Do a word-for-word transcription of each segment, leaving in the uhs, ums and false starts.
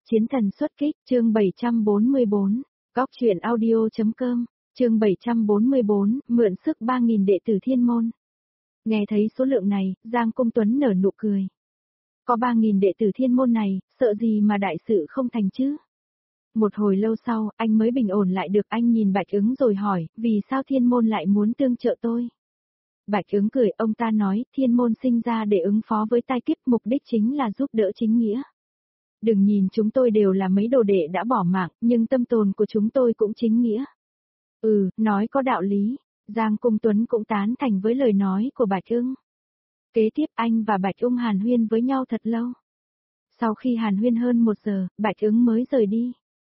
Chiến thần xuất kích, chương bảy trăm bốn mươi bốn, Góc truyện audio.com, chương bảy trăm bốn mươi bốn, mượn sức ba nghìn đệ tử thiên môn. Nghe thấy số lượng này, Giang Cung Tuấn nở nụ cười. Có ba nghìn đệ tử thiên môn này, sợ gì mà đại sự không thành chứ? Một hồi lâu sau, anh mới bình ổn lại được. Anh nhìn Bạch Ứng rồi hỏi, vì sao thiên môn lại muốn tương trợ tôi? Bạch Ứng cười, ông ta nói, thiên môn sinh ra để ứng phó với tai kiếp, mục đích chính là giúp đỡ chính nghĩa. Đừng nhìn chúng tôi đều là mấy đồ đệ đã bỏ mạng, nhưng tâm tồn của chúng tôi cũng chính nghĩa. Ừ, nói có đạo lý. Giang Cung Tuấn cũng tán thành với lời nói của Bạch Ưng. Kế tiếp anh và Bạch Ưng hàn huyên với nhau thật lâu. Sau khi hàn huyên hơn một giờ, Bạch Ưng mới rời đi.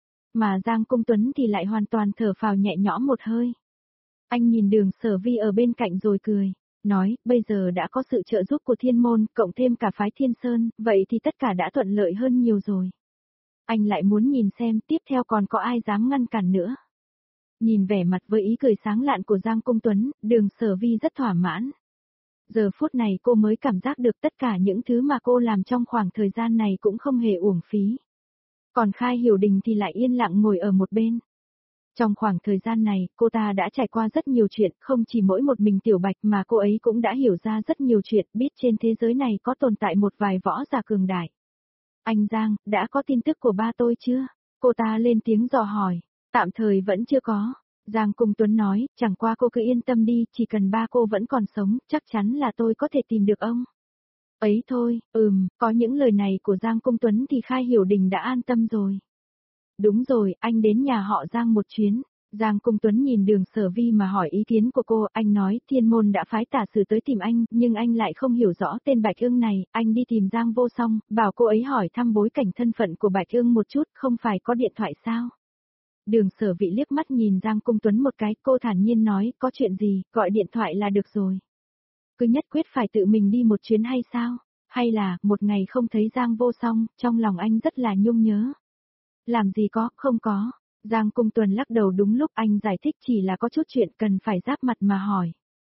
Mà Giang Cung Tuấn thì lại hoàn toàn thở phào nhẹ nhõm một hơi. Anh nhìn Đường Sở Vi ở bên cạnh rồi cười, nói, bây giờ đã có sự trợ giúp của thiên môn, cộng thêm cả phái Thiên Sơn, vậy thì tất cả đã thuận lợi hơn nhiều rồi. Anh lại muốn nhìn xem tiếp theo còn có ai dám ngăn cản nữa. Nhìn vẻ mặt với ý cười sáng lạn của Giang Cung Tuấn, Đường Sở Vi rất thỏa mãn. Giờ phút này cô mới cảm giác được tất cả những thứ mà cô làm trong khoảng thời gian này cũng không hề uổng phí. Còn Khai Hiểu Đình thì lại yên lặng ngồi ở một bên. Trong khoảng thời gian này, cô ta đã trải qua rất nhiều chuyện, không chỉ mỗi một mình Tiểu Bạch mà cô ấy cũng đã hiểu ra rất nhiều chuyện, biết trên thế giới này có tồn tại một vài võ giả cường đại. Anh Giang, đã có tin tức của ba tôi chưa? Cô ta lên tiếng dò hỏi. Tạm thời vẫn chưa có. Giang Cung Tuấn nói, chẳng qua cô cứ yên tâm đi, chỉ cần ba cô vẫn còn sống, chắc chắn là tôi có thể tìm được ông. Ấy thôi, ừm, có những lời này của Giang Cung Tuấn thì Khai Hiểu Đình đã an tâm rồi. Đúng rồi, anh đến nhà họ Giang một chuyến. Giang Cung Tuấn nhìn Đường Sở Vi mà hỏi ý kiến của cô, anh nói thiên môn đã phái tả sử tới tìm anh, nhưng anh lại không hiểu rõ tên Bạch Ưng này, anh đi tìm Giang Vô Song, bảo cô ấy hỏi thăm bối cảnh thân phận của Bạch Ưng một chút, không phải có điện thoại sao? Đường Sở Vi liếc mắt nhìn Giang Cung Tuấn một cái, cô thản nhiên nói, có chuyện gì, gọi điện thoại là được rồi. Cứ nhất quyết phải tự mình đi một chuyến hay sao? Hay là, một ngày không thấy Giang Vô Song, trong lòng anh rất là nhung nhớ. Làm gì có, không có. Giang Cung Tuấn lắc đầu đúng lúc anh giải thích chỉ là có chút chuyện cần phải giáp mặt mà hỏi.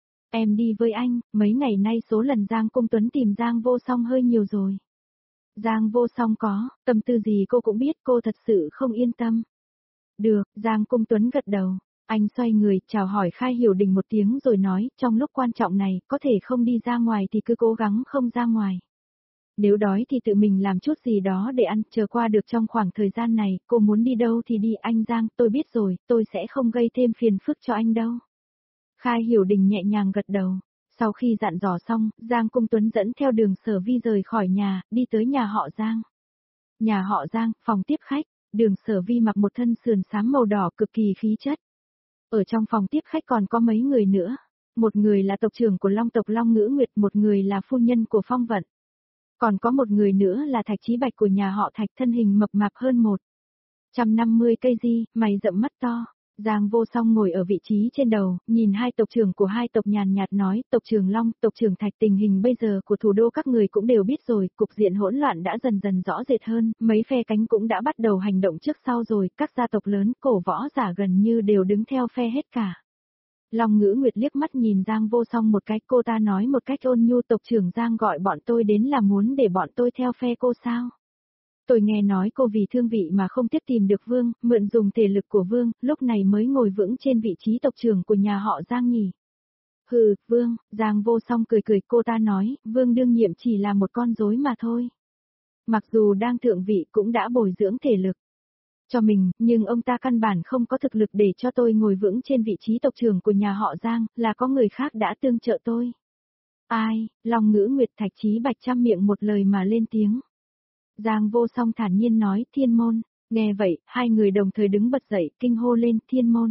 Em đi với anh, mấy ngày nay số lần Giang Cung Tuấn tìm Giang Vô Song hơi nhiều rồi. Giang Vô Song có, tâm tư gì cô cũng biết, cô thật sự không yên tâm. Được, Giang Cung Tuấn gật đầu. Anh xoay người, chào hỏi Khai Hiểu Đình một tiếng rồi nói, trong lúc quan trọng này, có thể không đi ra ngoài thì cứ cố gắng không ra ngoài. Nếu đói thì tự mình làm chút gì đó để ăn, chờ qua được trong khoảng thời gian này, cô muốn đi đâu thì đi. Anh Giang, tôi biết rồi, tôi sẽ không gây thêm phiền phức cho anh đâu. Khai Hiểu Đình nhẹ nhàng gật đầu. Sau khi dặn dò xong, Giang Cung Tuấn dẫn theo Đường Sở Vi rời khỏi nhà, đi tới nhà họ Giang. Nhà họ Giang, phòng tiếp khách, Đường Sở Vi mặc một thân sườn xám màu đỏ cực kỳ khí chất. Ở trong phòng tiếp khách còn có mấy người nữa. Một người là tộc trưởng của Long tộc Long Ngữ Nguyệt, một người là phu nhân của Phong Vận. Còn có một người nữa là Thạch Chí Bạch của nhà họ Thạch, thân hình mập mạp hơn một trăm năm mươi cây di, mày rậm mắt to. Giang Vô Song ngồi ở vị trí trên đầu, nhìn hai tộc trưởng của hai tộc nhàn nhạt nói, tộc trưởng Long, tộc trưởng Thạch, tình hình bây giờ của thủ đô các người cũng đều biết rồi, cục diện hỗn loạn đã dần dần rõ rệt hơn, mấy phe cánh cũng đã bắt đầu hành động trước sau rồi, các gia tộc lớn, cổ võ giả gần như đều đứng theo phe hết cả. Long Ngữ Nguyệt liếc mắt nhìn Giang Vô Song một cái, cô ta nói một cách ôn nhu, tộc trưởng Giang gọi bọn tôi đến là muốn để bọn tôi theo phe cô sao? Tôi nghe nói cô vì thương vị mà không tiếp tìm được Vương, mượn dùng thể lực của Vương, lúc này mới ngồi vững trên vị trí tộc trưởng của nhà họ Giang nhỉ. Hừ, Vương, Giang Vô Song cười cười, cô ta nói, Vương đương nhiệm chỉ là một con rối mà thôi. Mặc dù đang thượng vị cũng đã bồi dưỡng thể lực cho mình, nhưng ông ta căn bản không có thực lực để cho tôi ngồi vững trên vị trí tộc trưởng của nhà họ Giang, là có người khác đã tương trợ tôi. Ai? Long Ngữ Nguyệt, Thạch Chí Bạch trăm miệng một lời mà lên tiếng. Giang Vô Song thản nhiên nói, thiên môn. Nghe vậy, hai người đồng thời đứng bật dậy, kinh hô lên, thiên môn.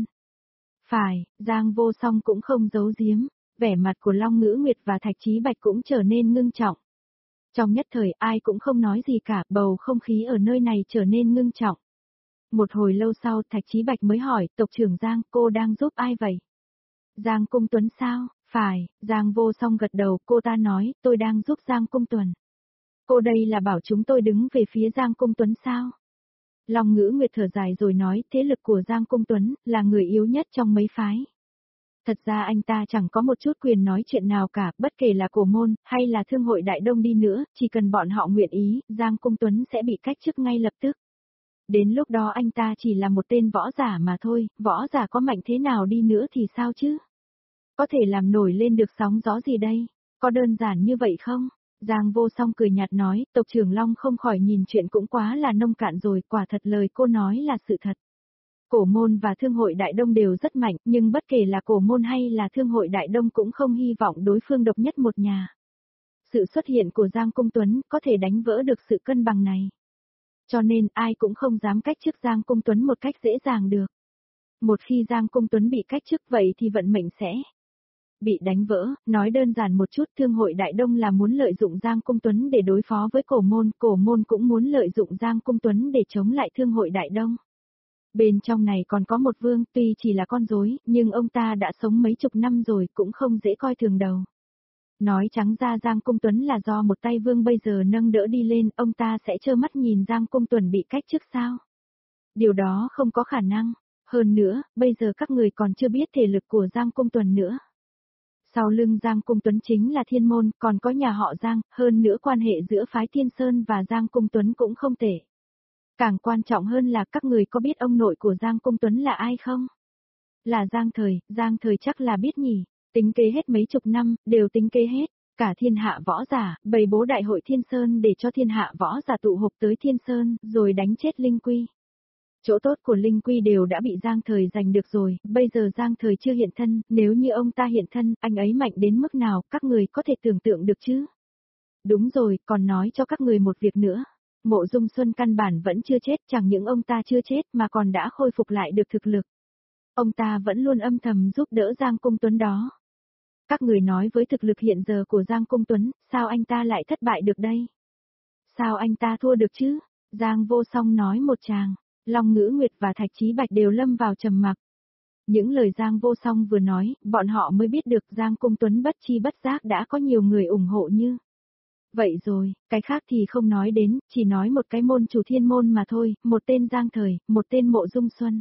Phải, Giang Vô Song cũng không giấu giếm, vẻ mặt của Long Ngữ Nguyệt và Thạch Chí Bạch cũng trở nên ngưng trọng. Trong nhất thời ai cũng không nói gì cả, bầu không khí ở nơi này trở nên ngưng trọng. Một hồi lâu sau, Thạch Chí Bạch mới hỏi, tộc trưởng Giang, cô đang giúp ai vậy? Giang Cung Tuấn sao? Phải, Giang Vô Song gật đầu, cô ta nói, tôi đang giúp Giang Cung Tuấn. Cô đây là bảo chúng tôi đứng về phía Giang Cung Tuấn sao? Long Ngữ Nguyệt thở dài rồi nói, thế lực của Giang Cung Tuấn là người yếu nhất trong mấy phái. Thật ra anh ta chẳng có một chút quyền nói chuyện nào cả, bất kể là cổ môn, hay là thương hội Đại Đông đi nữa, chỉ cần bọn họ nguyện ý, Giang Cung Tuấn sẽ bị cách chức ngay lập tức. Đến lúc đó anh ta chỉ là một tên võ giả mà thôi, võ giả có mạnh thế nào đi nữa thì sao chứ? Có thể làm nổi lên được sóng gió gì đây? Có đơn giản như vậy không? Giang Vô Song cười nhạt nói, tộc trưởng Long không khỏi nhìn chuyện cũng quá là nông cạn rồi, quả thật lời cô nói là sự thật. Cổ môn và thương hội Đại Đông đều rất mạnh, nhưng bất kể là cổ môn hay là thương hội Đại Đông cũng không hy vọng đối phương độc nhất một nhà. Sự xuất hiện của Giang Cung Tuấn có thể đánh vỡ được sự cân bằng này. Cho nên ai cũng không dám cách chức Giang Cung Tuấn một cách dễ dàng được. Một khi Giang Cung Tuấn bị cách chức vậy thì vận mệnh sẽ bị đánh vỡ, nói đơn giản một chút, thương hội Đại Đông là muốn lợi dụng Giang Cung Tuấn để đối phó với cổ môn, cổ môn cũng muốn lợi dụng Giang Cung Tuấn để chống lại thương hội Đại Đông. Bên trong này còn có một vương, tuy chỉ là con rối, nhưng ông ta đã sống mấy chục năm rồi, cũng không dễ coi thường đầu. Nói trắng ra Giang Cung Tuấn là do một tay vương bây giờ nâng đỡ đi lên, ông ta sẽ trơ mắt nhìn Giang Cung Tuấn bị cách chức sao? Điều đó không có khả năng. Hơn nữa, bây giờ các người còn chưa biết thể lực của Giang Cung Tuấn nữa. Sau lưng Giang Cung Tuấn chính là Thiên Môn, còn có nhà họ Giang, hơn nữa quan hệ giữa phái Thiên Sơn và Giang Cung Tuấn cũng không tệ. Càng quan trọng hơn là các người có biết ông nội của Giang Cung Tuấn là ai không? Là Giang Thời, Giang Thời chắc là biết nhỉ, tính kế hết mấy chục năm, đều tính kế hết, cả thiên hạ võ giả, bày bố đại hội Thiên Sơn để cho thiên hạ võ giả tụ họp tới Thiên Sơn, rồi đánh chết Linh Quy. Chỗ tốt của Linh Quy đều đã bị Giang Thời giành được rồi, bây giờ Giang Thời chưa hiện thân, nếu như ông ta hiện thân, anh ấy mạnh đến mức nào, các người có thể tưởng tượng được chứ? Đúng rồi, còn nói cho các người một việc nữa. Mộ Dung Xuân căn bản vẫn chưa chết, chẳng những ông ta chưa chết mà còn đã khôi phục lại được thực lực. Ông ta vẫn luôn âm thầm giúp đỡ Giang Cung Tuấn đó. Các người nói với thực lực hiện giờ của Giang Cung Tuấn, sao anh ta lại thất bại được đây? Sao anh ta thua được chứ? Giang Vô Song nói một tràng, Long Ngữ Nguyệt và Thạch Chí Bạch đều lâm vào trầm mặc. Những lời Giang Vô Song vừa nói, bọn họ mới biết được Giang Cung Tuấn bất chi bất giác đã có nhiều người ủng hộ như. Vậy rồi, cái khác thì không nói đến, chỉ nói một cái môn chủ Thiên Môn mà thôi, một tên Giang Thời, một tên Mộ Dung Xuân.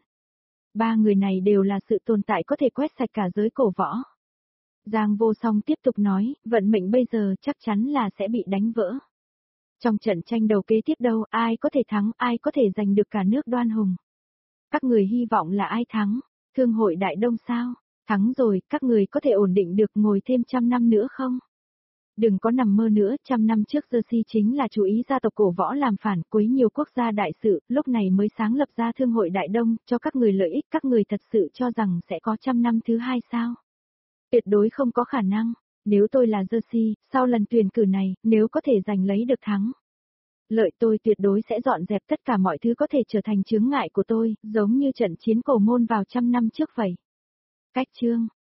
Ba người này đều là sự tồn tại có thể quét sạch cả giới cổ võ. Giang Vô Song tiếp tục nói, vận mệnh bây giờ chắc chắn là sẽ bị đánh vỡ. Trong trận tranh đầu kế tiếp đâu, ai có thể thắng, ai có thể giành được cả nước Đoan Hùng. Các người hy vọng là ai thắng? Thương hội Đại Đông sao? Thắng rồi, các người có thể ổn định được ngồi thêm trăm năm nữa không? Đừng có nằm mơ nữa, trăm năm trước Jersey chính là chú ý gia tộc cổ võ làm phản, quấy nhiều quốc gia đại sự, lúc này mới sáng lập ra Thương hội Đại Đông, cho các người lợi ích, các người thật sự cho rằng sẽ có trăm năm thứ hai sao? Tuyệt đối không có khả năng. Nếu tôi là Jersey, sau lần tuyển cử này, nếu có thể giành lấy được thắng lợi, tôi tuyệt đối sẽ dọn dẹp tất cả mọi thứ có thể trở thành chướng ngại của tôi, giống như trận chiến cổ môn vào trăm năm trước vậy. Cách chương